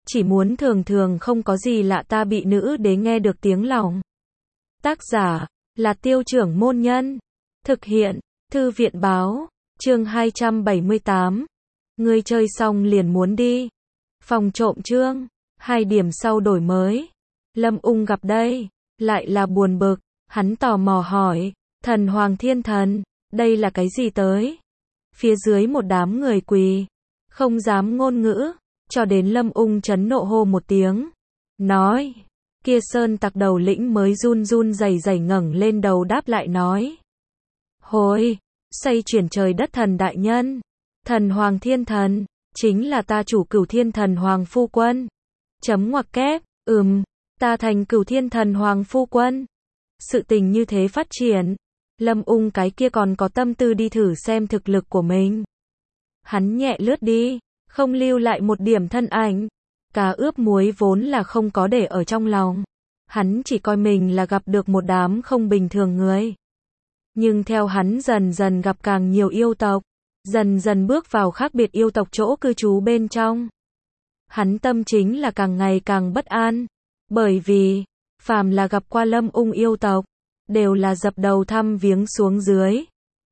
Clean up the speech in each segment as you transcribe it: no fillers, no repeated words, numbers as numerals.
chỉ muốn thường thường không có gì lạ ta bị nữ đế nghe được tiếng lòng. Tác giả là Tiêu Trưởng Môn Nhân. Thực hiện Thư viện Báo. Chương 278. Ngươi chơi xong liền muốn đi. Phòng trộm chương 2 điểm sau đổi mới. Lâm Ung gặp đây, lại là buồn bực, hắn tò mò hỏi, thần hoàng thiên thần, đây là cái gì tới? Phía dưới một đám người quỳ, không dám ngôn ngữ, cho đến Lâm Ung chấn nộ hô một tiếng, nói, kia sơn tặc đầu lĩnh mới run run rẩy rẩy ngẩng lên đầu đáp lại nói, hồi, xây chuyển trời đất thần đại nhân, thần hoàng thiên thần, chính là ta chủ Cửu Thiên Thần Hoàng phu quân. Chấm ngoặc kép, ta thành Cửu Thiên Thần Hoàng phu quân. Sự tình như thế phát triển, Lâm Ung cái kia còn có tâm tư đi thử xem thực lực của mình. Hắn nhẹ lướt đi, không lưu lại một điểm thân ảnh. Cá ướp muối vốn là không có để ở trong lòng. Hắn chỉ coi mình là gặp được một đám không bình thường người. Nhưng theo hắn dần dần gặp càng nhiều yêu tộc, dần dần bước vào khác biệt yêu tộc chỗ cư trú bên trong. Hắn tâm chính là càng ngày càng bất an, bởi vì, phàm là gặp qua Lâm Ung yêu tộc, đều là dập đầu thăm viếng xuống dưới.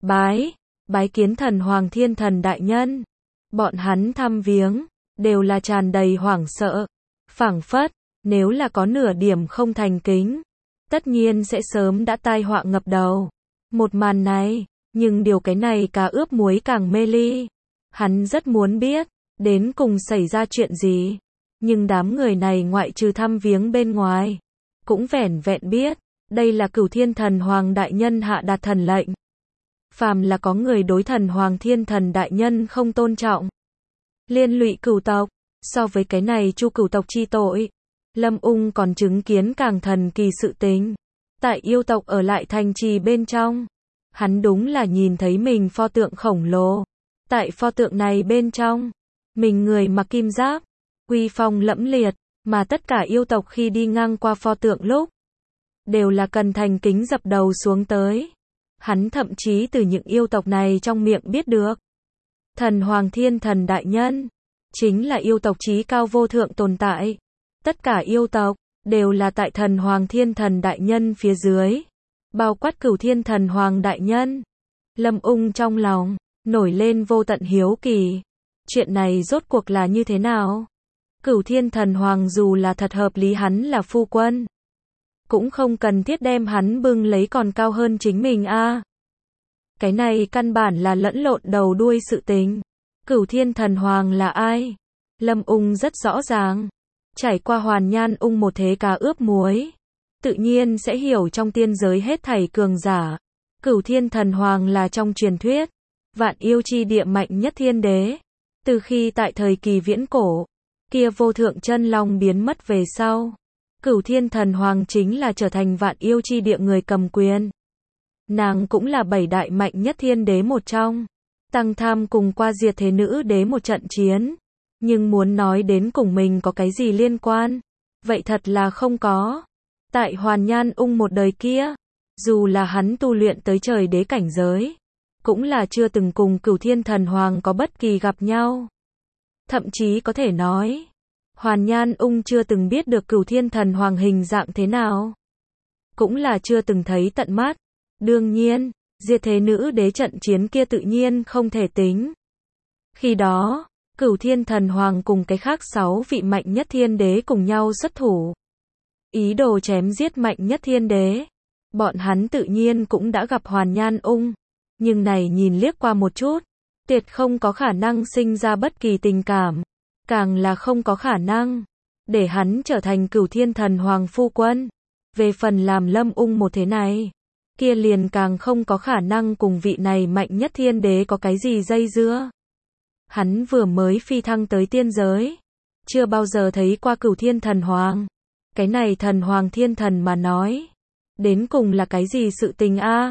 Bái kiến thần hoàng thiên thần đại nhân. Bọn hắn thăm viếng, đều là tràn đầy hoảng sợ, phảng phất, nếu là có nửa điểm không thành kính, tất nhiên sẽ sớm đã tai họa ngập đầu. Một màn này, nhưng điều cái này cá ướp muối càng mê ly. Hắn rất muốn biết, đến cùng xảy ra chuyện gì. Nhưng đám người này ngoại trừ thăm viếng bên ngoài, cũng vẻn vẹn biết, đây là Cửu Thiên Thần Hoàng đại nhân hạ đạt thần lệnh. Phàm là có người đối thần Hoàng Thiên Thần đại nhân không tôn trọng, liên lụy cửu tộc, so với cái này chu cửu tộc chi tội, Lâm Ung còn chứng kiến càng thần kỳ sự tình. Tại yêu tộc ở lại thành trì bên trong, hắn đúng là nhìn thấy mình pho tượng khổng lồ. Tại pho tượng này bên trong, mình người mặc kim giáp, uy phong lẫm liệt, mà tất cả yêu tộc khi đi ngang qua pho tượng lúc, đều là cần thành kính dập đầu xuống tới. Hắn thậm chí từ những yêu tộc này trong miệng biết được, thần Hoàng Thiên Thần đại nhân, chính là yêu tộc chí cao vô thượng tồn tại. Tất cả yêu tộc, đều là tại thần Hoàng Thiên Thần đại nhân phía dưới, bao quát Cửu Thiên Thần Hoàng đại nhân. Lâm Ung trong lòng, nổi lên vô tận hiếu kỳ. Chuyện này rốt cuộc là như thế nào? Cửu Thiên Thần Hoàng dù là thật hợp lý hắn là phu quân, cũng không cần thiết đem hắn bưng lấy còn cao hơn chính mình a. Cái này căn bản là lẫn lộn đầu đuôi sự tình. Cửu Thiên Thần Hoàng là ai? Lâm Ung rất rõ ràng. Trải qua Hoàn Nhan Ung một thế cá ướp muối, tự nhiên sẽ hiểu trong tiên giới hết thảy cường giả. Cửu Thiên Thần Hoàng là trong truyền thuyết, vạn yêu chi địa mạnh nhất thiên đế. Từ khi tại thời kỳ viễn cổ, kia vô thượng chân long biến mất về sau, Cửu Thiên Thần Hoàng chính là trở thành vạn yêu chi địa người cầm quyền. Nàng cũng là 7 đại mạnh nhất thiên đế một trong. Tăng Tham cùng qua diệt thế nữ đế một trận chiến. Nhưng muốn nói đến cùng mình có cái gì liên quan, vậy thật là không có. Tại Hoàn Nhan Ung một đời kia, dù là hắn tu luyện tới trời đế cảnh giới, cũng là chưa từng cùng Cửu Thiên Thần Hoàng có bất kỳ gặp nhau. Thậm chí có thể nói, Hoàn Nhan Ung chưa từng biết được Cửu Thiên Thần Hoàng hình dạng thế nào, cũng là chưa từng thấy tận mắt. Đương nhiên, diệt thế nữ đế trận chiến kia tự nhiên không thể tính. Khi đó, Cửu Thiên Thần Hoàng cùng cái khác 6 vị mạnh nhất thiên đế cùng nhau xuất thủ, ý đồ chém giết mạnh nhất thiên đế. Bọn hắn tự nhiên cũng đã gặp Hoàn Nhan Ung, nhưng này nhìn liếc qua một chút, tuyệt không có khả năng sinh ra bất kỳ tình cảm, càng là không có khả năng để hắn trở thành Cửu Thiên Thần Hoàng phu quân. Về phần làm Lâm Ung một thế này, kia liền càng không có khả năng cùng vị này mạnh nhất thiên đế có cái gì dây dưa. Hắn vừa mới phi thăng tới tiên giới, chưa bao giờ thấy qua Cửu Thiên Thần Hoàng. Cái này thần Hoàng Thiên Thần mà nói, đến cùng là cái gì sự tình a?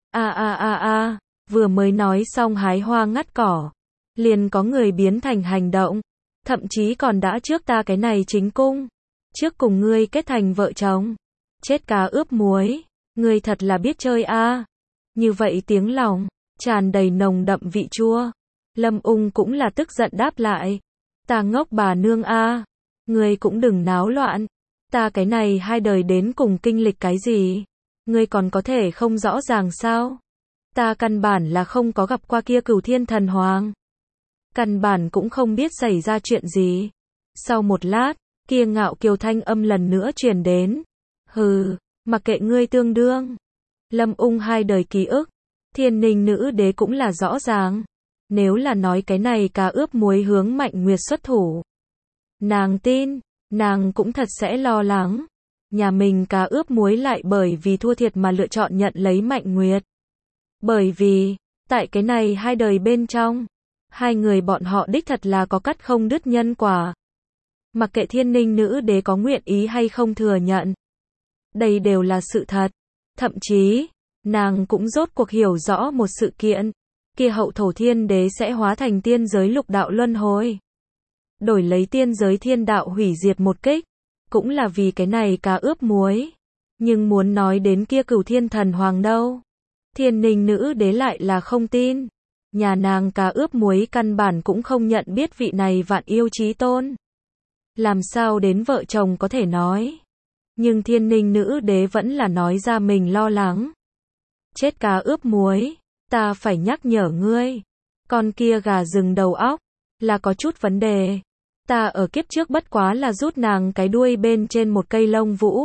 Vừa mới nói xong hái hoa ngắt cỏ, liền có người biến thành hành động, thậm chí còn đã trước ta cái này chính cung, trước cùng ngươi kết thành vợ chồng. Chết cá ướp muối, ngươi thật là biết chơi a. Như vậy tiếng lòng, tràn đầy nồng đậm vị chua. Lâm Ung cũng là tức giận đáp lại, ta ngốc bà nương a, Ngươi cũng đừng náo loạn. Ta cái này 2 đời đến cùng kinh lịch cái gì? Ngươi còn có thể không rõ ràng sao? Ta căn bản là không có gặp qua kia Cửu Thiên Thần Hoàng. Căn bản cũng không biết xảy ra chuyện gì. Sau một lát, kia ngạo kiều thanh âm lần nữa truyền đến. Hừ, mặc kệ ngươi tương đương. Lâm Ung 2 đời ký ức, Thiên Ninh nữ đế cũng là rõ ràng. Nếu là nói cái này cá ướp muối hướng Mạnh Nguyệt xuất thủ, nàng tin, nàng cũng thật sẽ lo lắng. Nhà mình cá ướp muối lại bởi vì thua thiệt mà lựa chọn nhận lấy Mạnh Nguyệt. Bởi vì, tại cái này 2 đời bên trong, 2 người bọn họ đích thật là có cắt không đứt nhân quả. Mặc kệ Thiên Ninh nữ đế có nguyện ý hay không thừa nhận, đây đều là sự thật. Thậm chí, nàng cũng rốt cuộc hiểu rõ một sự kiện, kia hậu thổ thiên đế sẽ hóa thành tiên giới lục đạo luân hồi, đổi lấy tiên giới thiên đạo hủy diệt một kích, cũng là vì cái này cá ướp muối. Nhưng muốn nói đến kia Cửu Thiên Thần Hoàng đâu, Thiên Ninh nữ đế lại là không tin. Nhà nàng cá ướp muối căn bản cũng không nhận biết vị này vạn yêu chí tôn. Làm sao đến vợ chồng có thể nói. Nhưng Thiên Ninh nữ đế vẫn là nói ra mình lo lắng. Chết cá ướp muối, ta phải nhắc nhở ngươi. Con kia gà rừng đầu óc, là có chút vấn đề. Ta ở kiếp trước bất quá là rút nàng cái đuôi bên trên một cây lông vũ.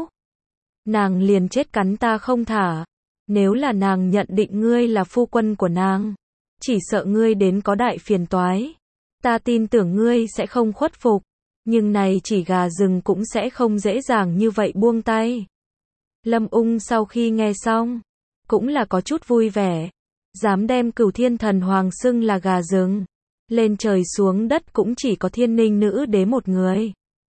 Nàng liền chết cắn ta không thả. Nếu là nàng nhận định ngươi là phu quân của nàng, chỉ sợ ngươi đến có đại phiền toái. Ta tin tưởng ngươi sẽ không khuất phục. Nhưng này chỉ gà rừng cũng sẽ không dễ dàng như vậy buông tay. Lâm Ung sau khi nghe xong, cũng là có chút vui vẻ. Dám đem Cửu Thiên Thần Hoàng xưng là gà rừng. Lên trời xuống đất cũng chỉ có Thiên Ninh nữ đế một người.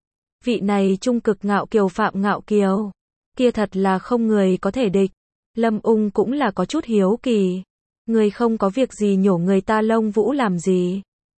Vị này trung cực ngạo kiều Phạm Ngạo Kiều, kia thật là không người có thể địch. Lâm Ung cũng là có chút hiếu kỳ. Người không có việc gì nhổ người ta lông vũ làm gì?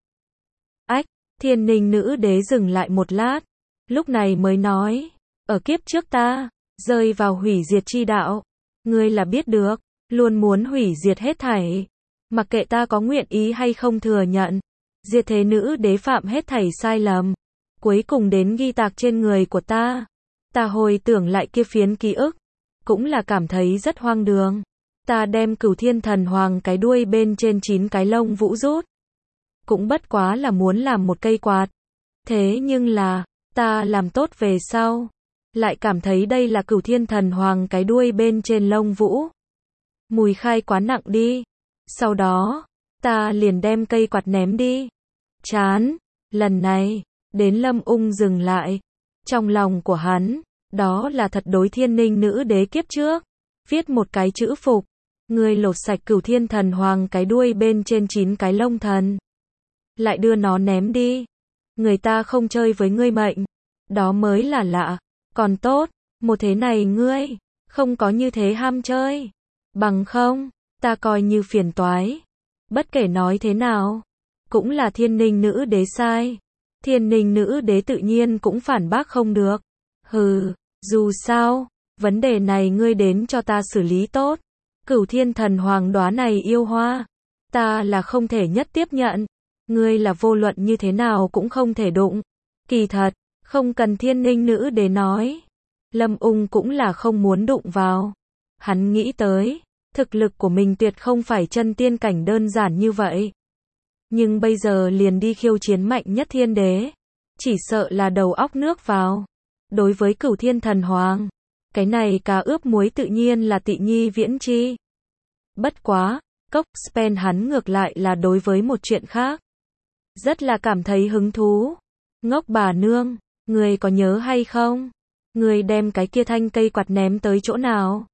Ách, Thiên Ninh nữ đế dừng lại một lát, lúc này mới nói, ở kiếp trước ta, rơi vào hủy diệt chi đạo. Ngươi là biết được, luôn muốn hủy diệt hết thảy. Mặc kệ ta có nguyện ý hay không thừa nhận, diệt thế nữ đế phạm hết thảy sai lầm. Cuối cùng đến ghi tạc trên người của ta. Ta hồi tưởng lại kia phiến ký ức, cũng là cảm thấy rất hoang đường. Ta đem Cửu Thiên Thần Hoàng cái đuôi bên trên 9 cái lông vũ rút. Cũng bất quá là muốn làm một cây quạt. Thế nhưng là, ta làm tốt về sau, lại cảm thấy đây là Cửu Thiên Thần Hoàng cái đuôi bên trên lông vũ. Mùi khai quá nặng đi. Sau đó, ta liền đem cây quạt ném đi. Chán, lần này, đến Lâm Ung dừng lại. Trong lòng của hắn, đó là thật đối Thiên Ninh nữ đế kiếp trước. Viết một cái chữ phục. Ngươi lột sạch Cửu Thiên Thần Hoàng cái đuôi bên trên 9 cái lông thần. Lại đưa nó ném đi. Người ta không chơi với ngươi mệnh. Đó mới là lạ. Còn tốt, một thế này ngươi, không có như thế ham chơi. Bằng không, ta coi như phiền toái. Bất kể nói thế nào, cũng là Thiên Ninh nữ đế sai. Thiên Ninh nữ đế tự nhiên cũng phản bác không được. Hừ, dù sao, vấn đề này ngươi đến cho ta xử lý tốt. Cửu Thiên Thần Hoàng đóa này yêu hoa, ta là không thể nhất tiếp nhận. Ngươi là vô luận như thế nào cũng không thể đụng. Kỳ thật, không cần Thiên Ninh nữ đế nói. Lâm Ung cũng là không muốn đụng vào. Hắn nghĩ tới, thực lực của mình tuyệt không phải chân tiên cảnh đơn giản như vậy. Nhưng bây giờ liền đi khiêu chiến mạnh nhất thiên đế. Chỉ sợ là đầu óc nước vào. Đối với Cửu Thiên Thần Hoàng, cái này cá ướp muối tự nhiên là tị nhi viễn chi. Bất quá, Cốc Spen hắn ngược lại là đối với một chuyện khác. Rất là cảm thấy hứng thú. Ngốc bà nương, người có nhớ hay không? Người đem cái kia thanh cây quạt ném tới chỗ nào?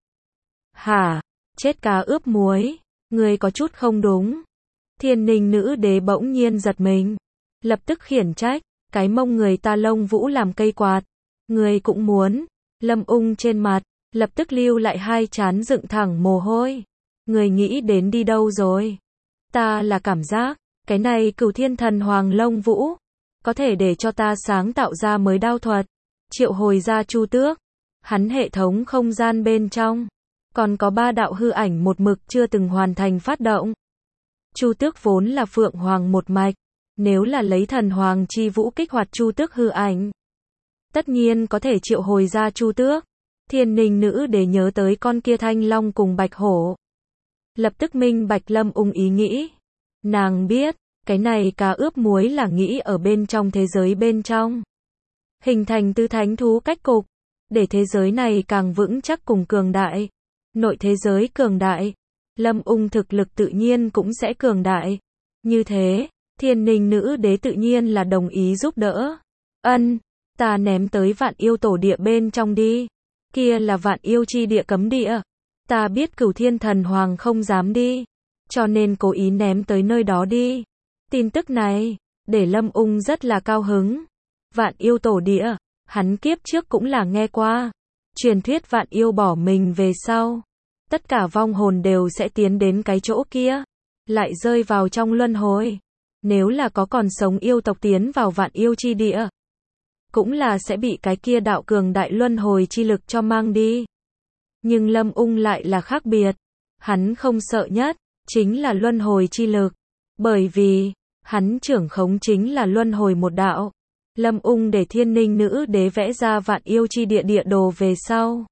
Hả? Chết cá ướp muối. Người có chút không đúng. Thiên Ninh nữ đế bỗng nhiên giật mình. Lập tức khiển trách. Cái mông người ta lông vũ làm cây quạt. Người cũng muốn. Lâm Ung trên mặt, lập tức lưu lại hai trán dựng thẳng mồ hôi. Người nghĩ đến đi đâu rồi? Ta là cảm giác, cái này Cửu Thiên Thần Hoàng lông vũ, có thể để cho ta sáng tạo ra mới đao thuật. Triệu hồi ra Chu Tước. Hắn hệ thống không gian bên trong, còn có 3 đạo hư ảnh một mực chưa từng hoàn thành phát động. Chu Tước vốn là Phượng Hoàng một mạch. Nếu là lấy Thần Hoàng chi vũ kích hoạt Chu Tước hư ảnh, tất nhiên có thể triệu hồi ra Chu Tước. Thiên Ninh nữ đế nhớ tới con kia Thanh Long cùng Bạch Hổ. Lập tức minh bạch Lâm Ung ý nghĩ. Nàng biết, cái này cá ướp muối là nghĩ ở bên trong thế giới bên trong. Hình thành tứ thánh thú cách cục, để thế giới này càng vững chắc cùng cường đại. Nội thế giới cường đại, Lâm Ung thực lực tự nhiên cũng sẽ cường đại. Như thế, Thiên Ninh nữ đế tự nhiên là đồng ý giúp đỡ. Ân, ta ném tới Vạn Yêu tổ địa bên trong đi. Kia là Vạn Yêu chi địa cấm địa. Ta biết Cửu Thiên Thần Hoàng không dám đi, cho nên cố ý ném tới nơi đó đi. Tin tức này, để Lâm Ung rất là cao hứng. Vạn Yêu tổ địa, hắn kiếp trước cũng là nghe qua. Truyền thuyết Vạn Yêu bỏ mình về sau, tất cả vong hồn đều sẽ tiến đến cái chỗ kia, lại rơi vào trong luân hồi. Nếu là có còn sống yêu tộc tiến vào Vạn Yêu chi địa, cũng là sẽ bị cái kia đạo cường đại luân hồi chi lực cho mang đi. Nhưng Lâm Ung lại là khác biệt. Hắn không sợ nhất, chính là luân hồi chi lực. Bởi vì, hắn trưởng khống chính là luân hồi một đạo. Lâm Ung để Thiên Ninh nữ đế vẽ ra Vạn Yêu chi địa địa đồ về sau.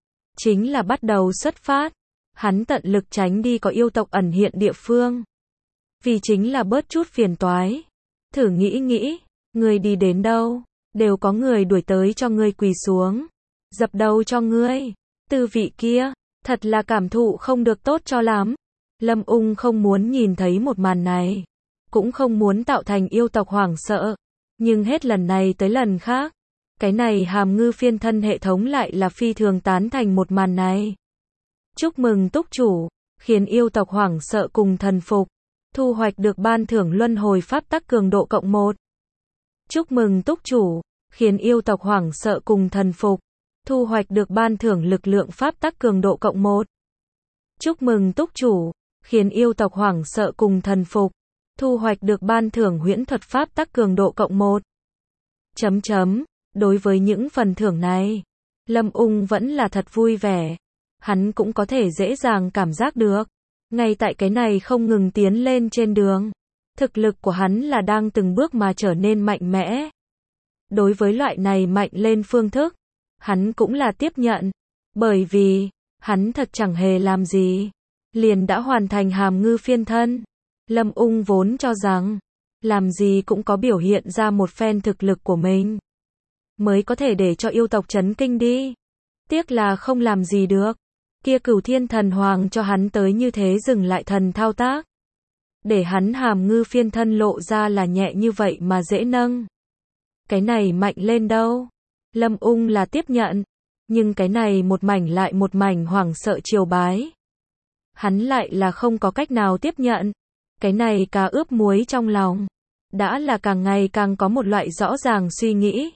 Chính là bắt đầu xuất phát. Hắn tận lực tránh đi có yêu tộc ẩn hiện địa phương. Vì chính là bớt chút phiền toái. Thử nghĩ, người đi đến đâu, đều có người đuổi tới cho ngươi quỳ xuống. Dập đầu cho ngươi. Tư vị kia, thật là cảm thụ không được tốt cho lắm. Lâm Ung không muốn nhìn thấy một màn này. Cũng không muốn tạo thành yêu tộc hoảng sợ. Nhưng hết lần này tới lần khác. Cái này Hàm Ngư phiên thân hệ thống lại là phi thường tán thành một màn này. Chúc mừng túc chủ, khiến yêu tộc hoảng sợ cùng thần phục. Thu hoạch được ban thưởng luân hồi pháp tắc cường độ cộng 1. Chúc mừng túc chủ, khiến yêu tộc hoảng sợ cùng thần phục. Thu hoạch được ban thưởng lực lượng pháp tắc cường độ cộng 1. Chúc mừng túc chủ, khiến yêu tộc hoảng sợ cùng thần phục. Thu hoạch được ban thưởng huyễn thuật pháp tắc cường độ cộng 1. Đối với những phần thưởng này, Lâm Ung vẫn là thật vui vẻ. Hắn cũng có thể dễ dàng cảm giác được. Ngay tại cái này không ngừng tiến lên trên đường. Thực lực của hắn là đang từng bước mà trở nên mạnh mẽ. Đối với loại này mạnh lên phương thức, hắn cũng là tiếp nhận. Bởi vì, hắn thật chẳng hề làm gì. Liền đã hoàn thành Hàm Ngư phiên thân. Lâm Ung vốn cho rằng, làm gì cũng có biểu hiện ra một phen thực lực của mình. Mới có thể để cho yêu tộc chấn kinh đi. Tiếc là không làm gì được. Kia Cửu Thiên Thần Hoàng cho hắn tới như thế dừng lại thần thao tác. Để hắn Hàm Ngư phiên thân lộ ra là nhẹ như vậy mà dễ nâng. Cái này mạnh lên đâu. Lâm Ung là tiếp nhận. Nhưng cái này một mảnh lại một mảnh hoảng sợ triều bái. Hắn lại là không có cách nào tiếp nhận. Cái này cá ướp muối trong lòng. Đã là càng ngày càng có một loại rõ ràng suy nghĩ.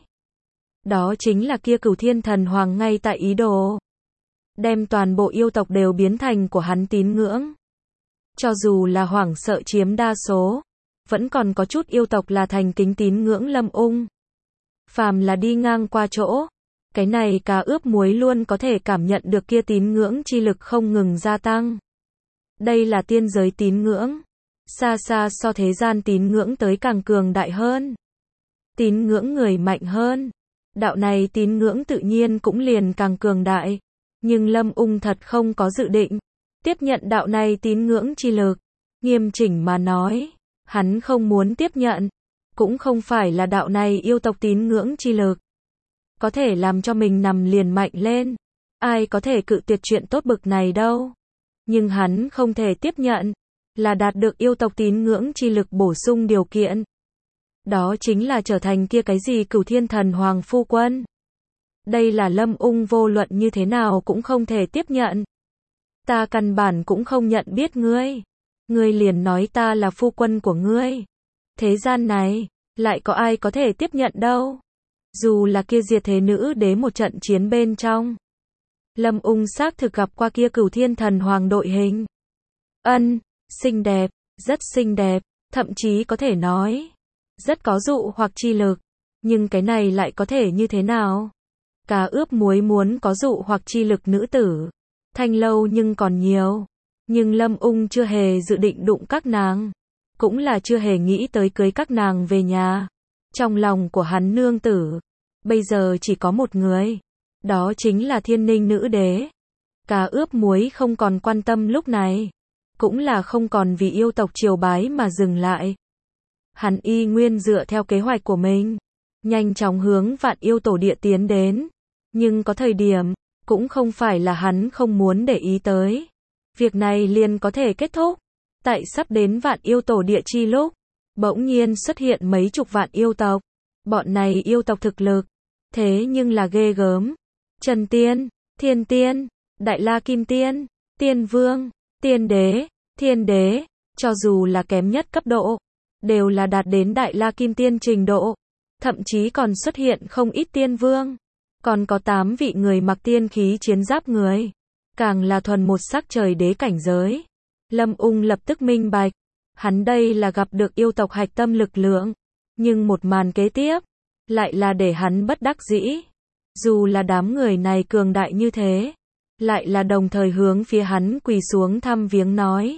Đó chính là kia Cửu Thiên Thần Hoàng ngay tại ý đồ. Đem toàn bộ yêu tộc đều biến thành của hắn tín ngưỡng. Cho dù là hoảng sợ chiếm đa số, vẫn còn có chút yêu tộc là thành kính tín ngưỡng Lâm Ung. Phàm là đi ngang qua chỗ, cái này cá ướp muối luôn có thể cảm nhận được kia tín ngưỡng chi lực không ngừng gia tăng. Đây là tiên giới tín ngưỡng, xa xa so thế gian tín ngưỡng tới càng cường đại hơn. Tín ngưỡng người mạnh hơn, đạo này tín ngưỡng tự nhiên cũng liền càng cường đại. Nhưng Lâm Ung thật không có dự định tiếp nhận đạo này tín ngưỡng chi lực. Nghiêm chỉnh mà nói, hắn không muốn tiếp nhận. Cũng không phải là đạo này yêu tộc tín ngưỡng chi lực có thể làm cho mình nằm liền mạnh lên. Ai có thể cự tuyệt chuyện tốt bực này đâu. Nhưng hắn không thể tiếp nhận là đạt được yêu tộc tín ngưỡng chi lực bổ sung điều kiện. Đó chính là trở thành kia cái gì Cửu Thiên Thần Hoàng phu quân. Đây là Lâm Ung vô luận như thế nào cũng không thể tiếp nhận. Ta căn bản cũng không nhận biết ngươi. Ngươi liền nói ta là phu quân của ngươi. Thế gian này, lại có ai có thể tiếp nhận đâu. Dù là kia diệt thế nữ đế một trận chiến bên trong. Lâm Ung xác thực gặp qua kia Cửu Thiên Thần Hoàng đội hình. Xinh đẹp, rất xinh đẹp, thậm chí có thể nói, rất có dụ hoặc chi lực. Nhưng cái này lại có thể như thế nào? Cá ướp muối muốn có dụ hoặc chi lực nữ tử. Thanh lâu nhưng còn nhiều. Nhưng Lâm Ung chưa hề dự định đụng các nàng. Cũng là chưa hề nghĩ tới cưới các nàng về nhà. Trong lòng của hắn nương tử, bây giờ chỉ có một người. Đó chính là Thiên Ninh Nữ Đế. Cá ướp muối không còn quan tâm lúc này. Cũng là không còn vì yêu tộc triều bái mà dừng lại. Hắn y nguyên dựa theo kế hoạch của mình. Nhanh chóng hướng Vạn Yêu Tổ Địa tiến đến. Nhưng có thời điểm, cũng không phải là hắn không muốn để ý tới. Việc này liền có thể kết thúc. Tại sắp đến Vạn Yêu Tổ Địa chi lúc, bỗng nhiên xuất hiện mấy chục vạn yêu tộc. Bọn này yêu tộc thực lực, thế nhưng là ghê gớm. Trần Tiên, Thiên Tiên, Đại La Kim Tiên, Tiên Vương, Tiên Đế, Thiên Đế, cho dù là kém nhất cấp độ, đều là đạt đến Đại La Kim Tiên trình độ. Thậm chí còn xuất hiện không ít tiên vương. Còn có 8 vị người mặc tiên khí chiến giáp người. Càng là thuần một sắc trời đế cảnh giới. Lâm Ung lập tức minh bạch. Hắn đây là gặp được yêu tộc hạch tâm lực lượng. Nhưng một màn kế tiếp, lại là để hắn bất đắc dĩ. Dù là đám người này cường đại như thế, lại là đồng thời hướng phía hắn quỳ xuống thăm viếng nói.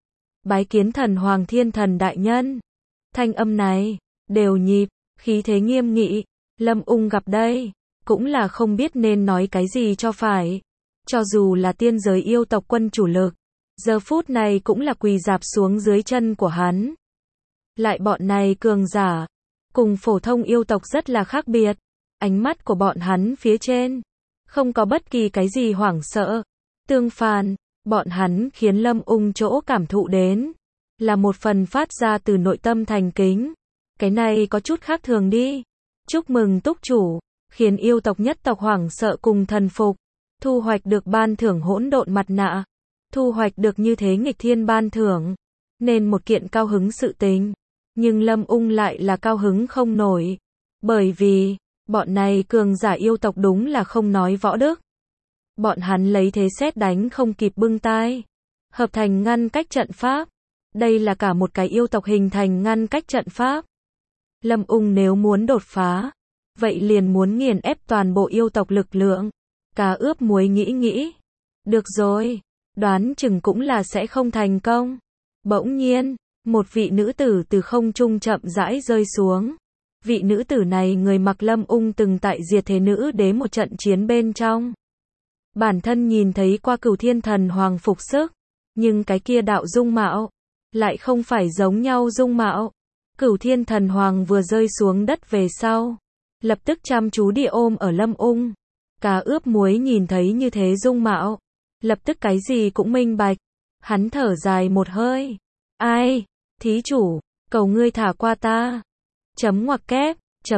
Bái kiến thần Hoàng Thiên Thần đại nhân. Thanh âm này, đều nhịp, khí thế nghiêm nghị. Lâm Ung gặp đây, cũng là không biết nên nói cái gì cho phải. Cho dù là tiên giới yêu tộc quân chủ lực, giờ phút này cũng là quỳ rạp xuống dưới chân của hắn. Lại bọn này cường giả, cùng phổ thông yêu tộc rất là khác biệt. Ánh mắt của bọn hắn phía trên, không có bất kỳ cái gì hoảng sợ. Tương phản, bọn hắn khiến Lâm Ung chỗ cảm thụ đến, là một phần phát ra từ nội tâm thành kính. Cái này có chút khác thường đi. Chúc mừng túc chủ, khiến yêu tộc nhất tộc hoảng sợ cùng thần phục. Thu hoạch được ban thưởng hỗn độn mặt nạ. Thu hoạch được như thế nghịch thiên ban thưởng. Nên một kiện cao hứng sự tình. Nhưng Lâm Ung lại là cao hứng không nổi. Bởi vì, bọn này cường giả yêu tộc đúng là không nói võ đức. Bọn hắn lấy thế sét đánh không kịp bưng tai. Hợp thành ngăn cách trận pháp. Đây là cả một cái yêu tộc hình thành ngăn cách trận pháp. Lâm Ung nếu muốn đột phá, vậy liền muốn nghiền ép toàn bộ yêu tộc lực lượng. Cá ướp muối nghĩ. Được rồi, đoán chừng cũng là sẽ không thành công. Bỗng nhiên, một vị nữ tử từ không trung chậm rãi rơi xuống. Vị nữ tử này người mặc Lâm Ung từng tại Diệt Thế Nữ Đế một trận chiến bên trong. Bản thân nhìn thấy qua Cửu Thiên Thần Hoàng phục sức, nhưng cái kia đạo dung mạo, lại không phải giống nhau dung mạo. Cửu Thiên Thần Hoàng vừa rơi xuống đất về sau, lập tức chăm chú địa ôm ở Lâm Ung. Cá ướp muối nhìn thấy như thế dung mạo, lập tức cái gì cũng minh bạch. Hắn thở dài một hơi. Ai, thí chủ, cầu ngươi thả qua ta. Ngoặc kép,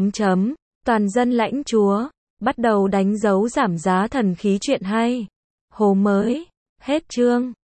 toàn dân lãnh chúa, bắt đầu đánh dấu giảm giá thần khí chuyện hay. Hồ mới, hết chương.